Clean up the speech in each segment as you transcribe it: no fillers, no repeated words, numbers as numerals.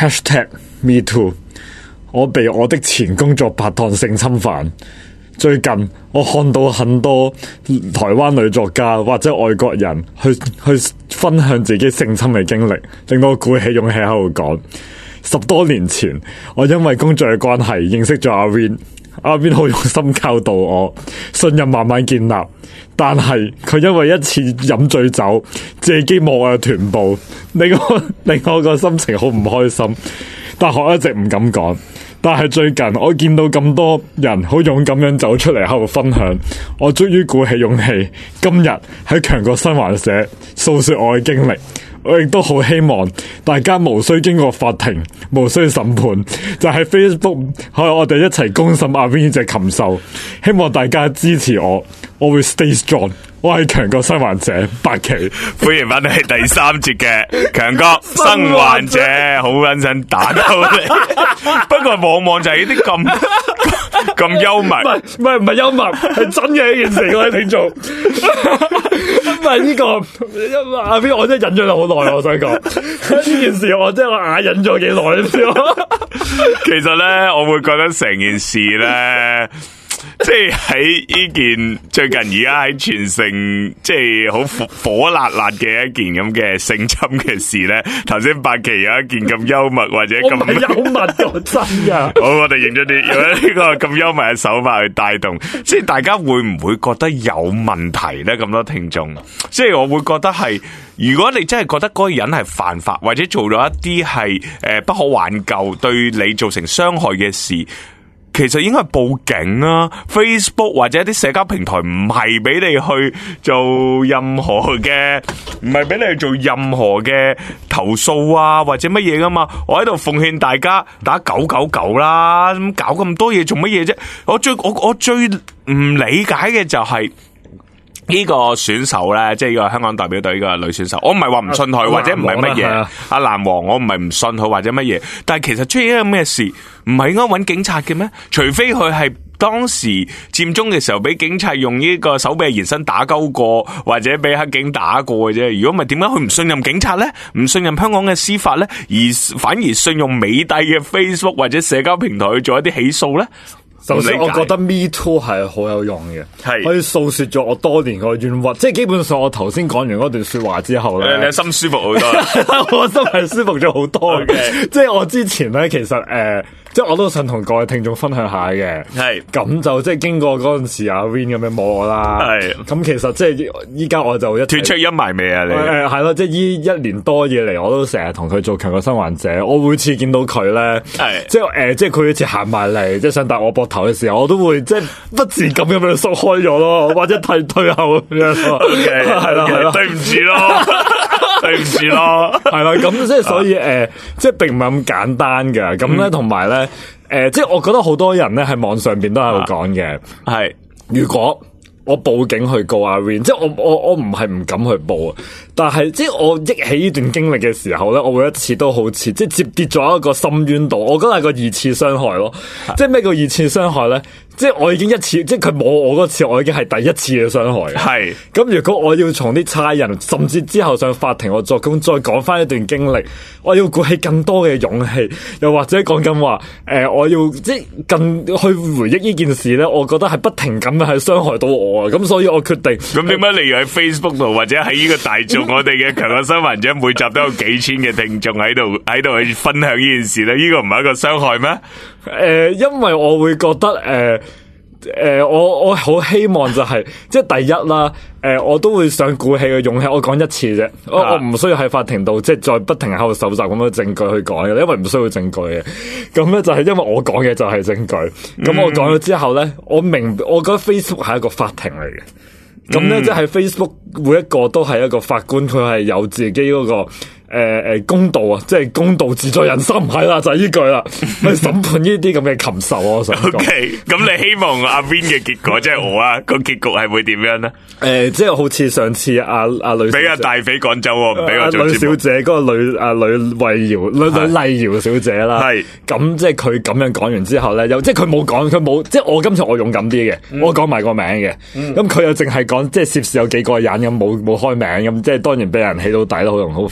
#MeToo， 我被我的前工作拍檔性侵犯。最近我看到很多台灣女作家或者外國人去分享自己性侵嘅經歷，令我鼓起勇氣喺度講。10多年前，我因為工作嘅關係認識咗阿 Win， 阿 Win 好用心教導我，信任慢慢建立。但係佢因為一次飲醉酒，借機摸我嘅臀部，令我個心情好唔開心。但我一直唔敢講。但係最近我見到咁多人好勇敢咁走出嚟喺度分享，我終於鼓起勇氣，今日喺強國新環社訴說我嘅經歷。我亦都好希望大家無需經過法庭，無需審判，就喺 Facebook 我哋一齊公審阿 Win 呢隻禽獸。希望大家支持我，我會 stay strong。我係強國生還者白旗， 歡迎翻嚟第3節嘅強國生還者，好撚想打到你。不過往往就係呢啲咁幽默， 唔係幽默，係真嘅呢件事，各位聽眾。唔係呢個阿 B， 我真係忍咗你好耐，我想講呢件事，我真係我啞忍咗幾耐，你知嗎？ 其實咧，我會覺得成件事咧。即係喺呢件最近而家喺全城即係好火辣辣嘅一件咁嘅性侵嘅事咧，頭先白旗有一件咁幽默或者咁幽默到真噶。 好，我哋認咗啲用呢個咁幽默嘅手法去帶動，即係大家會唔會覺得有問題咧？咁多聽眾，即係我會覺得係，如果你真係覺得嗰個人係犯法或者做咗一啲係不可挽救對你造成傷害嘅事。其實應該係報警啊 ，Facebook 或者一啲社交平台唔係俾你去做任何嘅，唔係俾你去做任何嘅投訴啊或者乜嘢噶嘛。我喺度奉勸大家打999啦，咁搞咁多嘢做乜嘢啫？我最唔理解嘅就係。呢個選手咧，即係呢個香港代表隊嘅女選手，我唔係話唔信佢或者唔係乜嘢，阿蘭王我唔係唔信佢或者乜嘢，但係其實出現一個咩事，唔係應該揾警察嘅咩？除非佢係當時佔中嘅時候俾警察用呢個手臂延伸打鳩過，或者俾黑警打過嘅啫。如果唔係，點解佢唔信任警察咧？唔信任香港嘅司法咧？而反而信用美帝嘅 Facebook 或者社交平台去做一啲起訴咧？ 首先，我覺得 Me Too 係好有用嘅， 係可以訴說咗我多年個冤屈。即係基本上，我頭先講完嗰段說話之後咧， 你心舒服好多， 我心係舒服咗好多嘅。即係我之前咧，其實即係我都想同各位聽眾分享下嘅。係咁就即係經過嗰陣時阿 Win 咁樣摸我啦。係咁其實即係依家我就脫出陰霾未啊？你係咯，即係依1年多以嚟，我都成日同佢做強國生還者。我每次見到佢咧，即係佢一次行埋嚟，即係想搭我膊頭嘅時候，我都會即係不自覺咁樣縮開咗咯，或者退後咁樣。係啦， 對唔住咯。對唔住咯， 係啦，咁即係所以即係並唔係咁簡單嘅，咁咧同埋咧即係我覺得好多人咧喺網上邊都喺度講嘅，係如果我報警去告阿 Win， 即係我唔係唔敢去報啊，但係即係我憶起呢段經歷嘅時候咧，我每一次都好似即係接跌咗一個深淵度，我覺得係個2次傷害咯。即係咩叫2次傷害咧？即係我已經1次，即係佢摸我嗰次，我已經係第1次嘅傷害。係咁，如果我要從啲差人，甚至之後上法庭我作供，再講翻一段經歷，我要鼓起更多嘅勇氣，又或者講緊話我要即係更去回憶呢件事咧，我覺得係不停咁樣係傷害到我啊！咁所以我決定。 咁點解你要喺 Facebook 度或者喺呢個大眾我哋嘅強國生還者每集都有幾千嘅聽眾喺度去分享呢件事咧？呢個唔係一個傷害咩？ 因為我會覺得我好希望就係即係第一啦，我都會想鼓起嘅勇氣，我講1次啫，我唔需要喺法庭度即係再不停喺度搜集咁多證據去講嘅，因為唔需要證據嘅。咁咧就係因為我講嘅就係證據，咁我講咗之後咧，我覺得 Facebook 係一個法庭嚟嘅。咁咧，即係 Facebook 每一個都係一個法官，佢係有自己嗰個公道啊，即係公道自在人心，係啦，就係呢句啦，去審判呢啲咁嘅禽獸。我想講。OK， 咁你希望阿 Win 嘅結果，即係我啊，個結局係會點樣咧？即係好似上次阿女俾阿大匪趕走，唔俾我做女小姐嗰個女麗瑤小姐啦。係咁，即係佢咁樣講完之後咧，又即係佢冇，即係我今次我勇敢啲嘅，我講埋個名嘅。咁佢又淨係講，即係涉事有幾個人咁，冇開名咁，即係當然俾人起到底都好快。係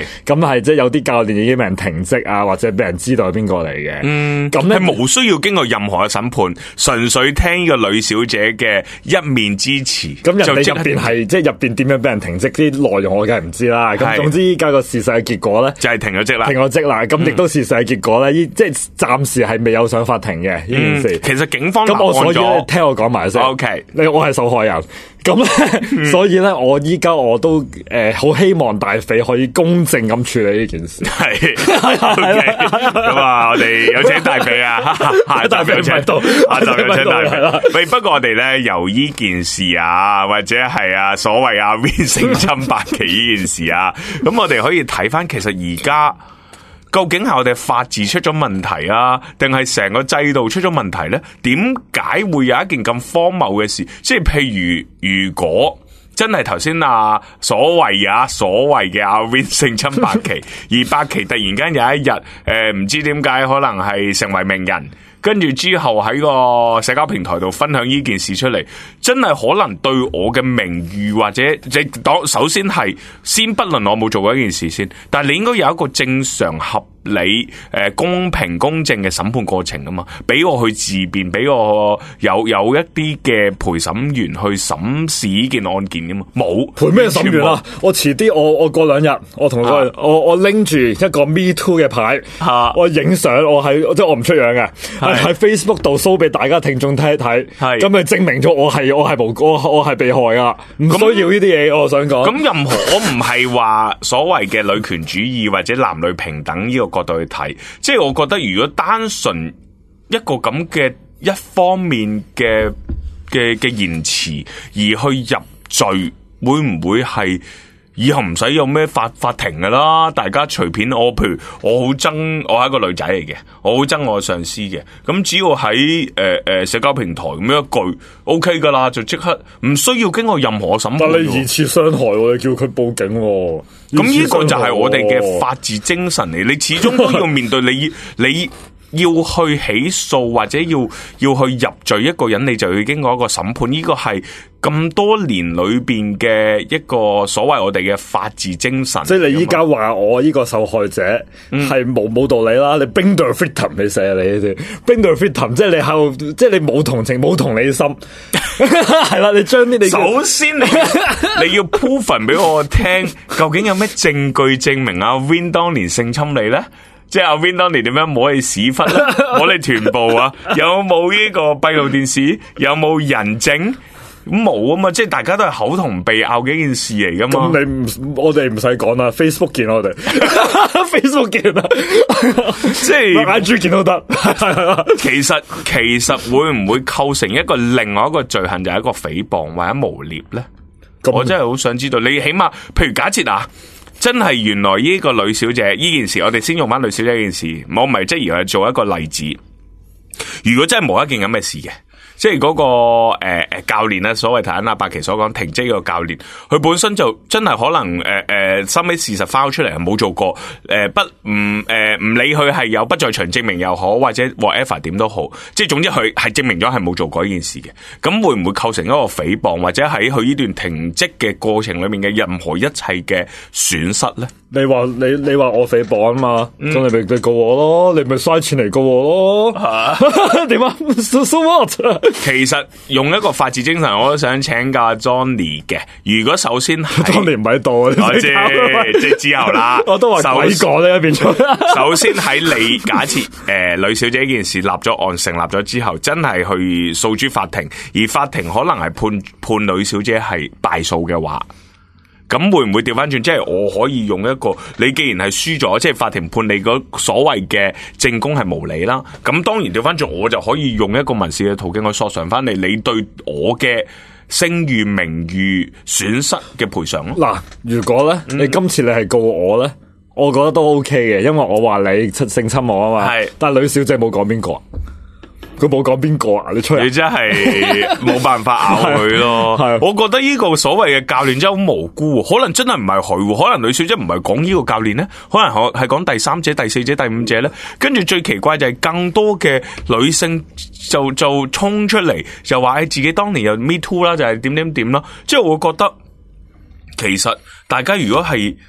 咁係即係有啲教練已經俾人停職啊，或者俾人知道係邊個嚟嘅。咁咧係無需要經過任何嘅審判，純粹聽呢個呂小姐嘅一面之詞。 咁人哋入邊係即係入邊點樣俾人停職啲內容我梗係唔知啦。咁總之依家個事實嘅結果咧就係停咗職啦， 停咗職啦。咁亦都事實嘅結果咧，即係暫時係未有上法庭嘅呢件事。 其實警方咁我所以咧聽我講埋先。 OK， 我係受害人。咁咧，所以咧，我依家我都好希望大匪可以公正咁處理呢件事。 係咁啊！我哋有請大匪啊，下集有請到，下集有請大匪。喂，不過我哋咧由呢件事啊，或者係啊所謂阿 Win 性侵八期呢件事啊，咁我哋可以睇翻，其實而家究竟係我哋法治出咗問題啊，定係成個制度出咗問題咧？點解會有一件咁荒謬嘅事？即係譬如果真係頭先所謂嘅阿 Win 性侵八期，而八期突然間有一日唔知點解可能係成為名人。跟住之後喺個社交平台度分享呢件事出嚟，真係可能對我嘅名譽或者首先係先不論我冇做過一件事先，但係你應該有一個正常合理公平公正嘅審判過程啊嘛，俾我去自辯，俾我有一啲嘅陪審員去審視呢件案件噶嘛，冇陪咩審員啊？我遲啲我過2日，我同佢我拎住一個 Me Too 嘅牌，我影相，我喺即係我唔出樣嘅。喺 Facebook 度 show 俾大家聽眾睇一睇，咁咪證明咗我係被害啊！唔需要呢啲嘢，我想講。咁任何我唔係話所謂嘅女權主義或者男女平等呢個角度去睇，即係我覺得如果單純一個咁嘅一方面嘅言辭而去入罪，會唔會係？以後唔使有咩法庭噶啦，大家隨便譬如我好憎，我係一個女仔嚟嘅，我好憎我嘅上司嘅，咁只要喺社交平台咁樣一句 OK 噶啦，就即刻唔需要經過任何審判。 但你二次傷害，你叫佢報警， 咁呢個就係我哋嘅法治精神嚟，你始終都要面對你要去起訴或者要去入罪一個人，你就要經過一個審判，呢個係咁多年裏邊嘅一個所謂我哋嘅法治精神。 即係你依家話我呢個受害者係冇道理啦，你 bring the victim 你寫你先 bring the victim， 即係你喺度，即係你冇同情冇同理心，係啦，你將啲你首先你要 prove 俾我聽，究竟有咩證據證明阿 Win 當年性侵你咧？即係阿 Win 當年點樣摸你屎忽咧？摸你臀部啊？有冇呢個閉路電視？有冇人證？冇啊嘛！即係大家都係口同鼻拗嘅一件事嚟噶嘛。 咁我哋唔使講啦 ，Facebook 見我哋，Facebook 見啦， 即係 IG 見都得。 其實會唔會構成一個另外一個罪行，就係一個誹謗或者誣衊咧？我真係好想知道，你起碼譬如假設啊。真係原來呢個呂小姐呢件事，我哋先用翻呂小姐呢件事，我唔係即係而係做一個例子。如果真係冇一件咁嘅事嘅，即係嗰個教練咧，所謂頭先阿八奇所講停職個教練，佢本身就真係可能收尾事實翻出嚟係冇做過，唔理佢係有不在場證明又好，或者 whatever 點都好，即係總之佢係證明咗係冇做過呢件事嘅。咁會唔會構成一個誹謗，或者喺佢呢段停職嘅過程裏面嘅任何一切嘅損失咧？ 你話我誹謗啊嘛，咁你咪告我咯，你咪嘥錢嚟告我咯，點啊？So what？ 其實用一個法治精神，我都想請教 Johnny 嘅。如果首先係 Johnny 唔喺度， 我知即係之後啦， 我都話鬼講呢一邊。 首先喺你假設呂小姐呢件事立咗案成立咗之後，真係去訴諸法庭，而法庭可能係判呂小姐係敗訴嘅話。咁會唔會調翻轉？即係我可以用一個，你既然係輸咗，即係法庭判你嗰所謂嘅證供係無理啦。咁當然調翻轉，我就可以用一個民事嘅途徑去索償翻你對我嘅聲譽、名譽損失嘅賠償咯。 嗱，如果咧你今次你係告我咧，我覺得都 OK 嘅，因為我話你性侵我啊嘛。係，但係呂小姐冇講邊個。佢冇講邊個啊？你出嚟， 你真係冇辦法咬佢咯。係，我覺得呢個所謂嘅教練真係好無辜，可能真係唔係佢，可能呂小姐唔係講呢個教練咧，可能係講第三者、第四者、第五者咧。跟住最奇怪就係更多嘅女性就衝出嚟，就話自己當年又 Me Too 啦，就係點啦。即係我覺得其實大家如果係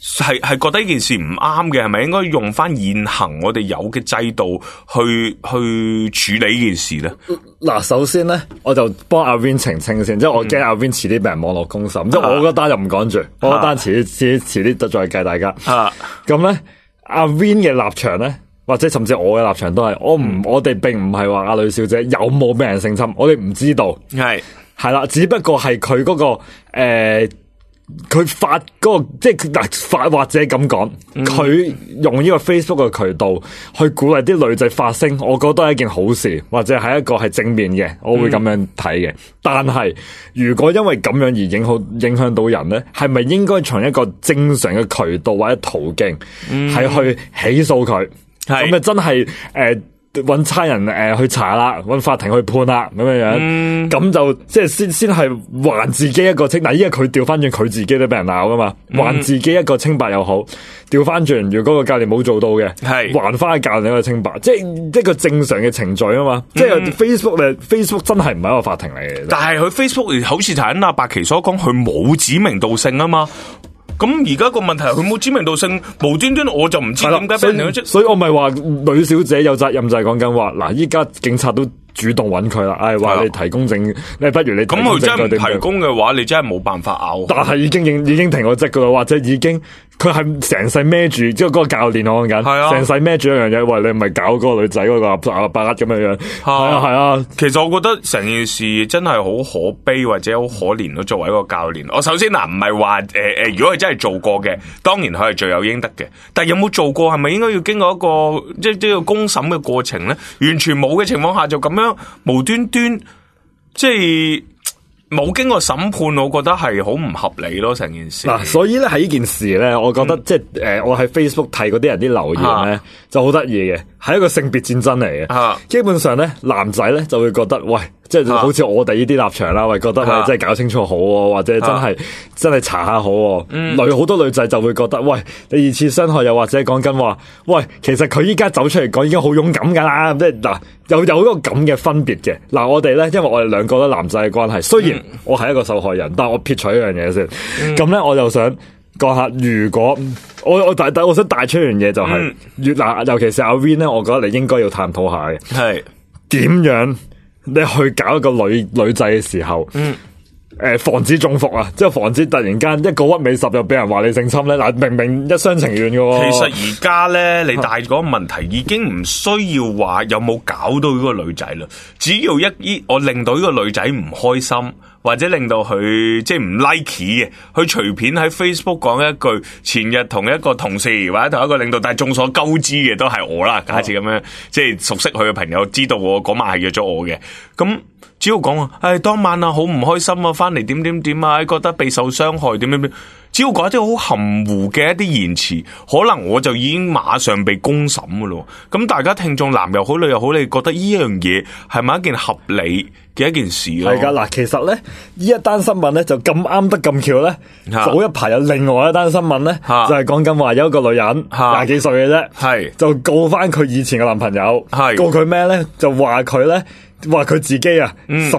係覺得呢件事唔啱嘅，係咪應該用翻現行我哋有嘅制度去處理呢件事咧？ 嗱，首先咧，我就幫阿 Win 澄清先，即係我驚阿 Win 遲啲俾人網絡公審，即係我嗰單就唔講住，我嗰單遲啲再計大家。咁咧，阿 Win 嘅立場咧，或者甚至我嘅立場都係，我哋並唔係話阿呂小姐有冇俾人性侵，我哋唔知道，係啦，只不過係佢嗰個佢發嗰個即係嗱發或者咁講，佢用呢個 Facebook 嘅渠道去鼓勵啲女仔發聲，我覺得係一件好事，或者係一個係正面嘅，我會咁樣睇嘅。但係如果因為咁樣而影響到人咧，係咪應該從一個正常嘅渠道或者途徑係去起訴佢？咁啊真係搵差人去查啦，搵法庭去判啦，咁樣咁就即係先係還自己一個清。嗱，依家佢調翻轉，佢自己都俾人鬧噶嘛，還自己一個清白又好。調翻轉，如果個教練冇做到嘅，還翻個教練一個清白，即係一個正常嘅程序啊嘛。即係 Facebook 真係唔係一個法庭嚟嘅。 但係佢 Facebook 好似頭先阿白琪所講，佢冇指名道姓啊嘛。咁而家個問題係佢冇知名度性，無端端我就唔知點解俾人哋， 所以我咪話呂小姐有責任，就係講緊話嗱，依家警察都主動揾佢啦，話你提供證，你不如你提供證據。咁佢真係唔提供嘅話，你真係冇辦法拗。但係已經停咗職噶啦，或者已經佢係成世孭住，即係嗰個教練我講緊，成世孭住一樣嘢，喂，你唔係搞嗰個女仔嗰個阿伯咁樣樣，係啊。其實我覺得成件事真係好可悲或者好可憐咯。作為一個教練，我首先嗱唔係話如果佢真係做過嘅，當然佢係罪有應得嘅。但係有冇做過，係咪應該要經過一個即係呢個公審嘅過程咧？完全冇嘅情況下就咁樣無端端即係冇經過審判，我覺得係好唔合理咯，成件事。嗱，所以咧喺呢件事咧，我覺得即係我喺 Facebook 睇嗰啲人啲留言咧，就好得意嘅，係一個性別戰爭嚟嘅。基本上咧，男仔咧就會覺得，喂，即係好似我哋呢啲立場啦，喂，覺得喂，真係搞清楚好，或者真係查下好。好多女仔就會覺得，喂，你二次傷害，又或者講緊話，喂，其實佢依家走出嚟講已經好勇敢噶啦，即係嗱，有一個咁嘅分別嘅。嗱，我哋咧，因為我哋兩個都男仔嘅關係，雖然我係一個受害人，但係我撇除一樣嘢先。咁咧，我就想講下，如果我想帶出一樣嘢就係，尤其是阿 Win 咧，我覺得你應該要探討下嘅，係點樣你去搞一個女仔嘅時候，防止中伏啊，即係防止突然間一個屈尾十又俾人話你性侵咧。嗱，明明一廂情願嘅。其實而家咧，你帶嗰個問題已經唔需要話有冇搞到呢個女仔啦，只要我令到呢個女仔唔開心，或者令到佢即係唔 like 嘅，佢隨便喺 Facebook 講一句前日同一個同事或者同一個領導，但係眾所周知嘅都係我啦，假設咁樣，即係熟悉佢嘅朋友知道我嗰晚係約咗我嘅，咁只要講啊，當晚啊好唔開心啊，翻嚟點啊，覺得備受傷害點，只要講一啲好含糊嘅一啲言辭，可能我就已經馬上被公審噶咯。咁大家聽眾男又好女又好，你覺得呢樣嘢係咪一件合理嘅一件事咯？係噶，嗱，其實咧呢一單新聞咧就咁啱得咁巧咧，早一排有另外一單新聞咧，就係講緊話有一個女人20幾歲嘅啫，係就告翻佢以前嘅男朋友，係告佢咩咧？就話佢自己啊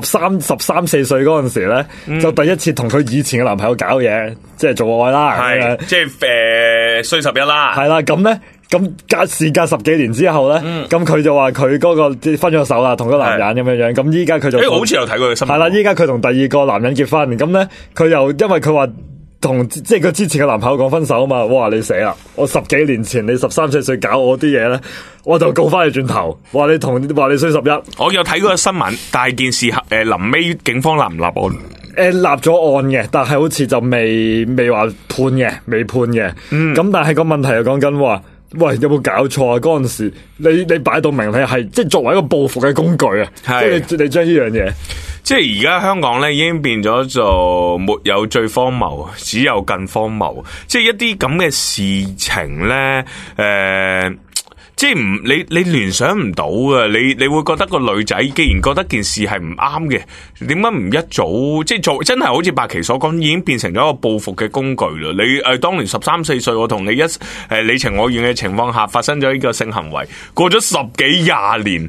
，13、14歲嗰陣時咧，就第一次同佢以前嘅男朋友搞嘢，即係做愛啦，係即係衰11啦，係啦，咁咧。咁事隔10幾年之後咧，咁佢就話佢嗰個分咗手啦，同個男人咁樣樣。咁依家佢就好似有睇過佢新聞。係啦，依家佢同第二個男人結婚。咁咧，佢又因為佢話同即係佢之前嘅男朋友講分手啊嘛。哇！你死啦！我10幾年前你13、14歲搞我啲嘢咧，我就告翻你轉頭，話你衰11。我有睇過個新聞，但係件事臨尾警方立唔立案？立咗案嘅，但係好似就未話判嘅，未判嘅。咁但係個問題又講緊話。喂，有冇搞錯啊？嗰陣時你擺到明，你係即係作為一個報復嘅工具啊！即係你將呢樣嘢，即係而家香港咧已經變咗做沒有最荒謬，只有更荒謬。即係一啲咁嘅事情咧，即係你聯想唔到啊！你會覺得個女仔既然覺得件事係唔啱嘅，點解唔一早即係做？真係好似白琪所講，已經變成咗一個報復嘅工具啦！你當年13、14歲，我同你你情我願嘅情況下發生咗呢個性行為，過咗10幾20年，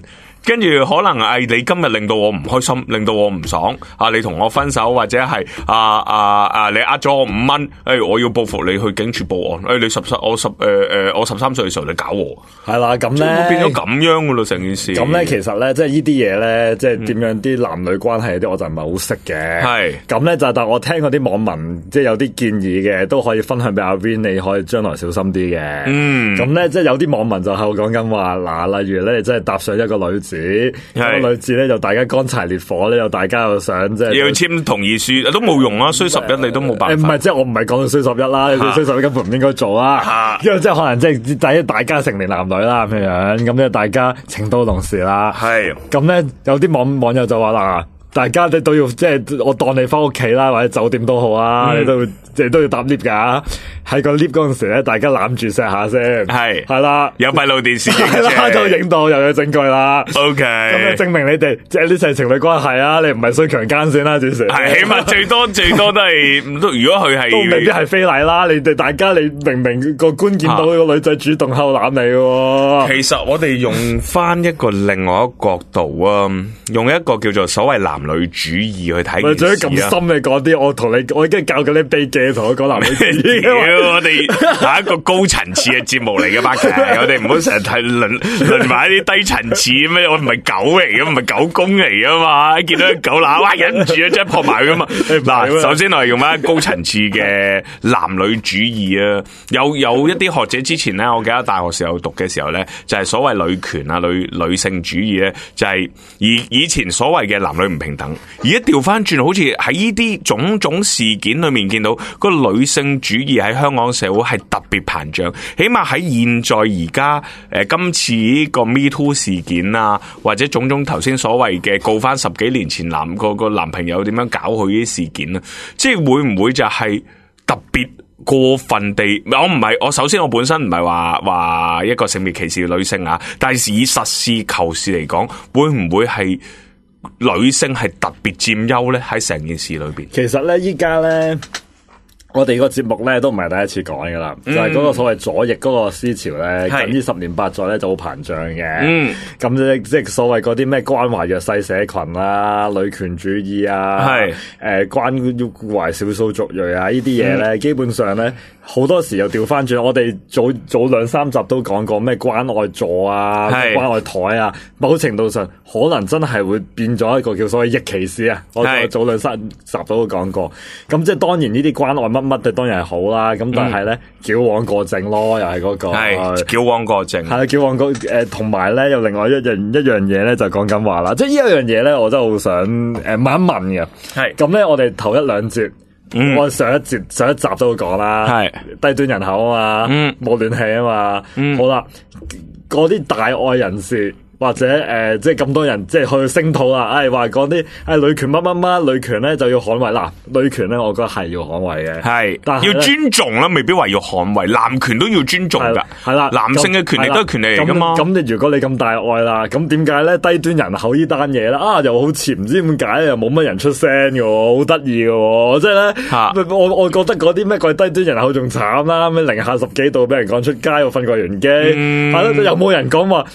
跟住可能你今日令到我唔開心，令到我唔爽啊！你同我分手，或者係你呃咗我5蚊，我要報復你去警署報案。你我13歲嘅時候你搞我， 係啦，咁咧變咗咁樣噶咯，成件事。 咁咧其實咧，即係呢啲嘢咧，即係點樣啲男女關係啲，我就唔係好識嘅。係咁咧，就但我聽嗰啲網民即係有啲建議嘅，都可以分享俾阿 Vin，你可以將來小心啲嘅。咁咧即係有啲網民就喺度講緊話嗱，例如咧，你真係搭上一個女子，個女子咧就大家乾柴烈火咧，又大家又想即係要簽同意書都冇用啊，衰11你都冇辦法。 唔係，即係我唔係講到衰11啦，你衰11根本唔應該做啦。因為即係可能即係大家成年男女啦咁樣，咁咧大家情到濃時啦。係咁咧，有啲網友就話嗱，大家都要即係我當你翻屋企啦，或者酒店都好啊，你都要搭 lift 噶。喺個 lift 嗰陣時咧，大家攬住錫下先，係啦， 有閉路電視影係啦，就影到又有證據啦。OK，咁就證明你哋即係呢世情侶關係啊，你唔係衰強姦先啦，至少係起碼最多都係，如果佢係都未必係非禮啦。你哋大家你明個官見到個女仔主動後攬你喎。 其實我哋用翻一個另外一個角度啊，用一個叫做所謂男女主義去睇件事啊。 咁深嘅講啲，我已經教緊你秘技，同我講男女主義。 我哋係一個高層次嘅節目嚟嘅，Mark，我哋唔好成日睇論埋一啲低層次咩？我唔係狗嚟嘅，唔係狗公嚟嘅嘛。見到隻狗乸，哇忍唔住啊，即係撲埋噶嘛。嗱，首先我係用翻高層次嘅男女主義啊。有一啲學者之前咧，我記得大學時候讀嘅時候咧，就係所謂女權啊、女性主義咧，就係以前所謂嘅男女唔平等，而家調翻轉，好似喺呢啲種種事件裏面見到個女性主義喺香港社會係特別膨脹，起碼喺現在而家今次呢個 Me Too 事件啊，或者種種頭先所謂嘅告翻10幾年前個男朋友點樣搞佢呢啲事件啊，即係會唔會就係特別過分地？我首先我本身唔係話一個性別歧視嘅女性啊，但係以實事求是嚟講，會唔會係女性係特別佔優咧？喺成件事裏邊， 其實咧依家咧。我哋個節目咧都唔係第一次講噶啦，就係嗰個所謂左翼嗰個思潮咧，近呢10年8載咧就好膨脹嘅。咁即係所謂嗰啲咩關懷弱勢社群啊、女權主義啊、關懷少數族裔啊呢啲嘢咧，基本上咧好多時又調翻轉。我哋早2-3集都講過咩關愛座啊、關愛台啊，某程度上可能真係會變咗一個叫所謂逆歧視啊。我早2-3集都講過。咁即係當然呢啲關愛乜就當然係好啦，咁但係咧矯枉過正咯，又係嗰個矯枉過正， 係矯枉過同埋咧又另外一樣嘢咧就講緊話啦，即係呢一樣嘢咧，我真係好想問一問嘅。係咁咧，我哋頭1-2節，我上一集都講啦，係低端人口啊嘛，冇暖氣啊嘛，好啦，嗰啲大愛人士。或者即係咁多人即係去聲討啦，話講啲女權乜，女權咧就要捍衛。嗱，女權咧，我覺得係要捍衛嘅，係，但係要尊重啦，未必話要捍衛。男權都要尊重㗎，係啦，男性嘅權利都係權利嚟㗎嘛。 咁你如果你咁大愛啦，咁點解咧低端人口呢單嘢咧又好似唔知點解又冇乜人出聲嘅喎，好得意嘅喎，即係咧，我覺得嗰啲咩貴低端人口仲慘啦，咩零下10幾度俾人趕出街，我瞓過完機，係咯，又冇人講話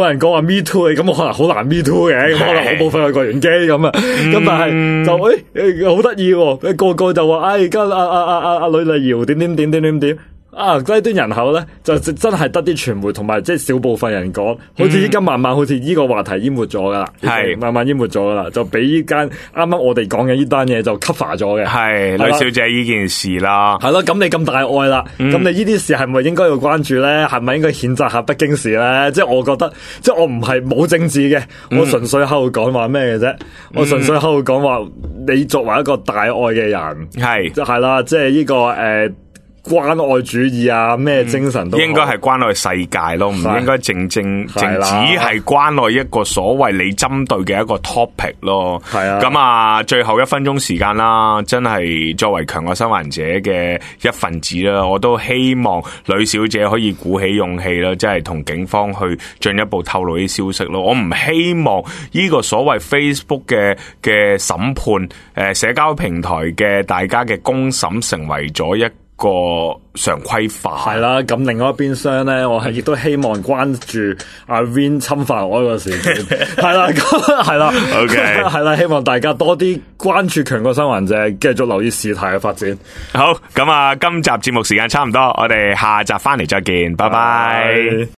Me Too 咁我可能好難 Me Too 嘅，咁可能我冇瞓過完機咁啊，咁但係就好得意喎，個個就話而家阿呂麗瑤點。低端人口咧就真係得啲傳媒同埋即係少部分人講，好似依家慢慢好似呢個話題淹沒咗噶啦，係慢慢淹沒咗噶啦，就俾呢間啱啱我哋講嘅呢單嘢就 cover 咗嘅，係呂小姐呢件事啦， 係咯，咁你咁大愛啦，咁你呢啲事係咪應該要關注咧？係咪應該譴責下北京市咧？即係我覺得，即係我唔係冇政治嘅，我純粹喺度講話咩嘅啫，我純粹喺度講話你作為一個大愛嘅人，係啦，即係呢個關愛主義啊，咩精神都好， 應該係關愛世界咯，唔應該淨只係關愛一個所謂你針對嘅一個 topic 咯。係啊，咁啊，最後1分鐘時間啦，真係作為強國生還者嘅一份子啦，我都希望呂小姐可以鼓起勇氣啦，即係同警方去進一步透露啲消息咯。我唔希望呢個所謂 Facebook 嘅審判，社交平台嘅大家嘅公審成為咗一個常規化。 係啦，咁另外一邊廂咧，我係亦都希望關注阿 Win 侵犯我呢個事件，係啦，係啦 OK 係啦，希望大家多啲關注強國生還者，繼續留意事態嘅發展。 好，咁啊，今集節目時間差唔多，我哋下集翻嚟再見，拜拜。